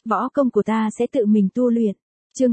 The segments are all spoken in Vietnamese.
Võ công của ta sẽ tự mình tu luyện. Chương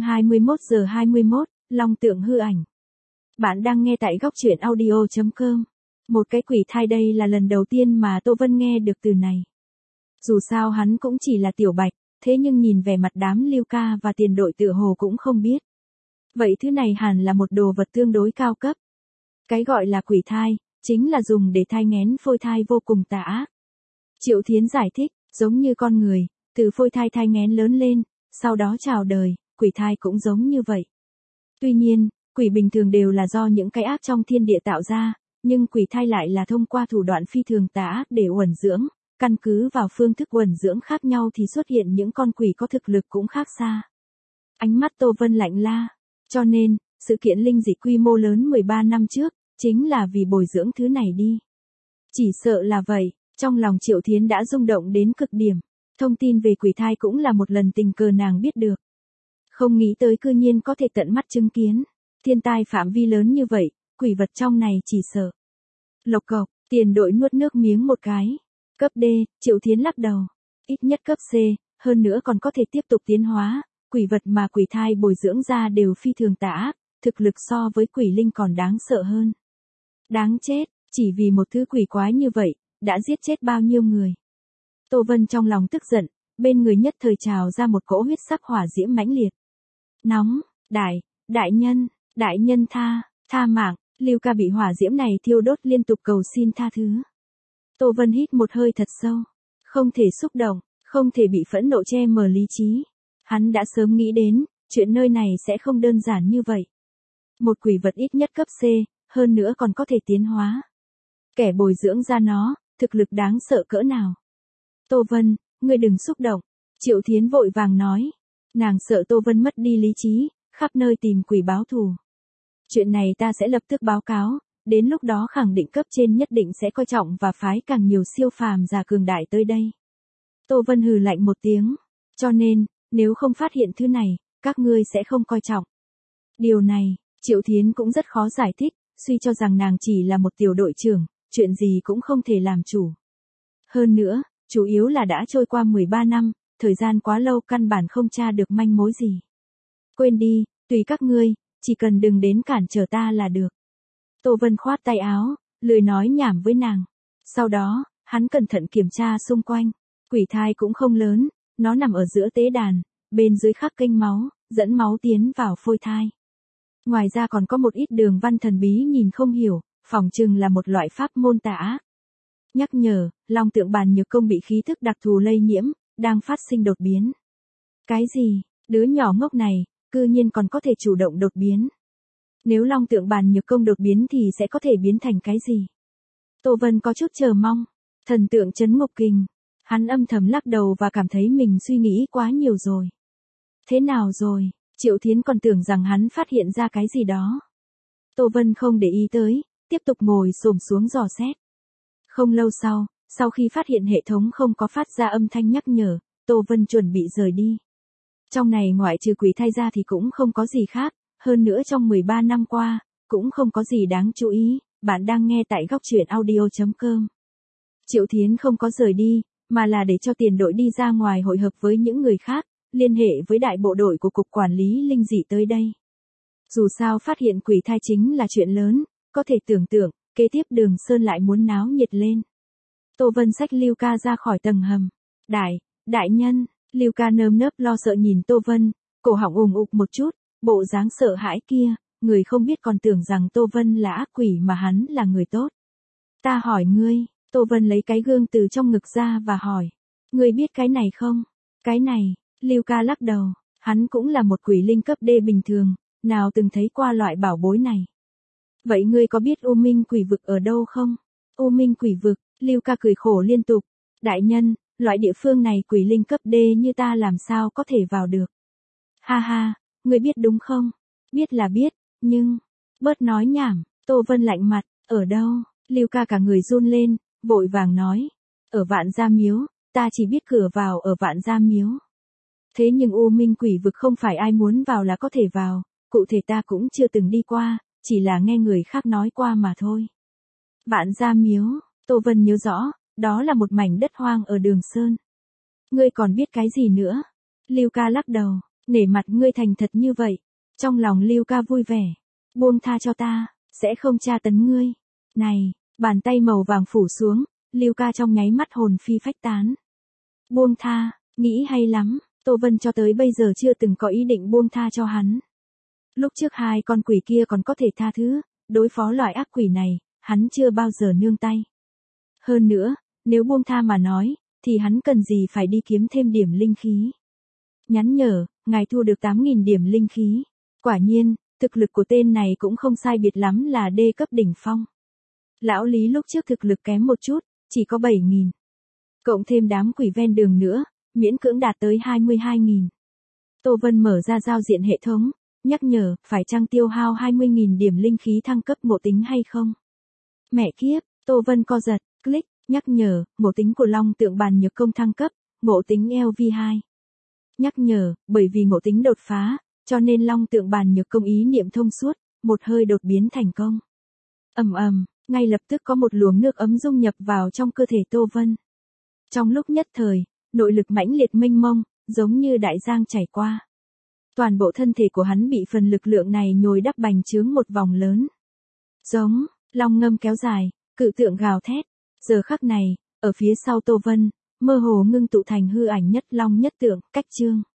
21:21, Long tượng hư ảnh. Bạn đang nghe tại góc truyện audio.com. Một cái quỷ thai, đây là lần đầu tiên mà Tô Vân nghe được từ này. Dù sao hắn cũng chỉ là tiểu bạch, thế nhưng nhìn vẻ mặt đám Lưu Ca và tiền đội tựa hồ cũng không biết. Vậy thứ này hẳn là một đồ vật tương đối cao cấp. Cái gọi là quỷ thai, chính là dùng để thai nghén phôi thai vô cùng tà ác. Triệu Thiến giải thích, giống như con người, từ phôi thai thai nghén lớn lên, sau đó chào đời, quỷ thai cũng giống như vậy. Tuy nhiên, quỷ bình thường đều là do những cái ác trong thiên địa tạo ra, nhưng quỷ thai lại là thông qua thủ đoạn phi thường tà ác để uẩn dưỡng, căn cứ vào phương thức uẩn dưỡng khác nhau thì xuất hiện những con quỷ có thực lực cũng khác xa. Ánh mắt Tô Vân lạnh la, cho nên, sự kiện linh dị quy mô lớn 13 năm trước, chính là vì bồi dưỡng thứ này đi. Chỉ sợ là vậy, trong lòng Triệu Thiến đã rung động đến cực điểm. Thông tin về quỷ thai cũng là một lần tình cờ nàng biết được. Không nghĩ tới cư nhiên có thể tận mắt chứng kiến. Thiên tai phạm vi lớn như vậy, quỷ vật trong này chỉ sợ. Lộc cộc, tiền đội nuốt nước miếng một cái. Cấp D, Triệu Thiến lắc đầu. Ít nhất cấp C, hơn nữa còn có thể tiếp tục tiến hóa. Quỷ vật mà quỷ thai bồi dưỡng ra đều phi thường tà ác, thực lực so với quỷ linh còn đáng sợ hơn. Đáng chết, chỉ vì một thứ quỷ quái như vậy, đã giết chết bao nhiêu người. Tô Vân trong lòng tức giận, bên người nhất thời trào ra một cỗ huyết sắc hỏa diễm mãnh liệt. Nóng, đại nhân tha mạng, Lưu Ca bị hỏa diễm này thiêu đốt liên tục cầu xin tha thứ. Tô Vân hít một hơi thật sâu, không thể xúc động, không thể bị phẫn nộ che mờ lý trí. Hắn đã sớm nghĩ đến, chuyện nơi này sẽ không đơn giản như vậy. Một quỷ vật ít nhất cấp C, hơn nữa còn có thể tiến hóa. Kẻ bồi dưỡng ra nó, thực lực đáng sợ cỡ nào. Tô Vân, ngươi đừng xúc động. Triệu Thiến vội vàng nói. Nàng sợ Tô Vân mất đi lý trí, khắp nơi tìm quỷ báo thù. Chuyện này ta sẽ lập tức báo cáo, đến lúc đó khẳng định cấp trên nhất định sẽ coi trọng và phái càng nhiều siêu phàm già cường đại tới đây. Tô Vân hừ lạnh một tiếng. Cho nên, nếu không phát hiện thứ này, các ngươi sẽ không coi trọng. Điều này, Triệu Thiến cũng rất khó giải thích, suy cho rằng nàng chỉ là một tiểu đội trưởng, chuyện gì cũng không thể làm chủ. Hơn nữa, chủ yếu là đã trôi qua 13 năm, thời gian quá lâu căn bản không tra được manh mối gì. Quên đi, tùy các ngươi, chỉ cần đừng đến cản trở ta là được. Tô Vân khoát tay áo, lười nói nhảm với nàng. Sau đó, hắn cẩn thận kiểm tra xung quanh. Quỷ thai cũng không lớn, nó nằm ở giữa tế đàn, bên dưới khắc kênh máu, dẫn máu tiến vào phôi thai. Ngoài ra còn có một ít đường văn thần bí nhìn không hiểu, phỏng chừng là một loại pháp môn tà ác. Nhắc nhở, Long tượng bàn nhược công bị khí thức đặc thù lây nhiễm, đang phát sinh đột biến. Cái gì, đứa nhỏ ngốc này, cư nhiên còn có thể chủ động đột biến. Nếu Long tượng bàn nhược công đột biến thì sẽ có thể biến thành cái gì? Tô Vân có chút chờ mong. Thần tượng trấn ngục kình. Hắn âm thầm lắc đầu và cảm thấy mình suy nghĩ quá nhiều rồi. Thế nào rồi? Triệu Thiến còn tưởng rằng hắn phát hiện ra cái gì đó. Tô Vân không để ý tới, tiếp tục ngồi xổm xuống dò xét. Không lâu sau khi phát hiện hệ thống không có phát ra âm thanh nhắc nhở, Tô Vân chuẩn bị rời đi. Trong này ngoại trừ quỷ thai ra thì cũng không có gì khác, hơn nữa trong 13 năm qua, cũng không có gì đáng chú ý, bạn đang nghe tại góc truyện audio.com. Triệu Thiến không có rời đi, mà là để cho tiền đội đi ra ngoài hội hợp với những người khác, liên hệ với đại bộ đội của Cục Quản lý Linh dị tới đây. Dù sao phát hiện quỷ thai chính là chuyện lớn, có thể tưởng tượng, kế tiếp Đường Sơn lại muốn náo nhiệt lên. Tô Vân xách Lưu Ca ra khỏi tầng hầm. Đại nhân, Lưu Ca nơm nớp lo sợ nhìn Tô Vân, cổ họng ùng ục một chút, bộ dáng sợ hãi kia, người không biết còn tưởng rằng Tô Vân là ác quỷ mà hắn là người tốt. Ta hỏi ngươi, Tô Vân lấy cái gương từ trong ngực ra và hỏi, ngươi biết cái này không? Cái này, Lưu Ca lắc đầu, hắn cũng là một quỷ linh cấp D bình thường, nào từng thấy qua loại bảo bối này. Vậy ngươi có biết U Minh quỷ vực ở đâu không? U Minh quỷ vực, Lưu Ca cười khổ liên tục. Đại nhân, loại địa phương này quỷ linh cấp D như ta làm sao có thể vào được? Ha ha, ngươi biết đúng không? Biết là biết, nhưng... Bớt nói nhảm, Tô Vân lạnh mặt, ở đâu? Lưu Ca cả người run lên, vội vàng nói. Ở Vạn Gia Miếu, ta chỉ biết cửa vào ở Vạn Gia Miếu. Thế nhưng U Minh quỷ vực không phải ai muốn vào là có thể vào, cụ thể ta cũng chưa từng đi qua, chỉ là nghe người khác nói qua mà thôi. Vạn Gia Miếu, Tô Vân nhớ rõ, đó là một mảnh đất hoang ở Đường Sơn. Ngươi còn biết cái gì nữa? Lưu Ca lắc đầu, nể mặt ngươi thành thật như vậy. Trong lòng Lưu Ca vui vẻ. Buông tha cho ta, sẽ không tra tấn ngươi. Này, bàn tay màu vàng phủ xuống, Lưu Ca trong nháy mắt hồn phi phách tán. Buông tha, nghĩ hay lắm, Tô Vân cho tới bây giờ chưa từng có ý định buông tha cho hắn. Lúc trước hai con quỷ kia còn có thể tha thứ, đối phó loại ác quỷ này, hắn chưa bao giờ nương tay. Hơn nữa, nếu buông tha mà nói, thì hắn cần gì phải đi kiếm thêm điểm linh khí. Nhắn nhở, ngài thu được 8.000 điểm linh khí. Quả nhiên, thực lực của tên này cũng không sai biệt lắm là D cấp đỉnh phong. Lão Lý lúc trước thực lực kém một chút, chỉ có 7.000. Cộng thêm đám quỷ ven đường nữa, miễn cưỡng đạt tới 22.000. Tô Vân mở ra giao diện hệ thống, nhắc nhở, phải chăng tiêu hao 20.000 điểm linh khí thăng cấp ngộ tính hay không? Mẹ kiếp, Tô Vân co giật, click, nhắc nhở, ngộ tính của Long Tượng Bàn Nhược Công thăng cấp, ngộ tính LV2. Nhắc nhở, bởi vì ngộ tính đột phá, cho nên Long Tượng Bàn Nhược Công ý niệm thông suốt, một hơi đột biến thành công. Ngay lập tức có một luồng nước ấm dung nhập vào trong cơ thể Tô Vân. Trong lúc nhất thời, nội lực mãnh liệt mênh mông, giống như đại giang chảy qua. Toàn bộ thân thể của hắn bị phần lực lượng này nhồi đắp bành trướng một vòng lớn. Giống, long ngâm kéo dài, cự tượng gào thét. Giờ khắc này, ở phía sau Tô Vân, mơ hồ ngưng tụ thành hư ảnh nhất long nhất tượng, cách chương.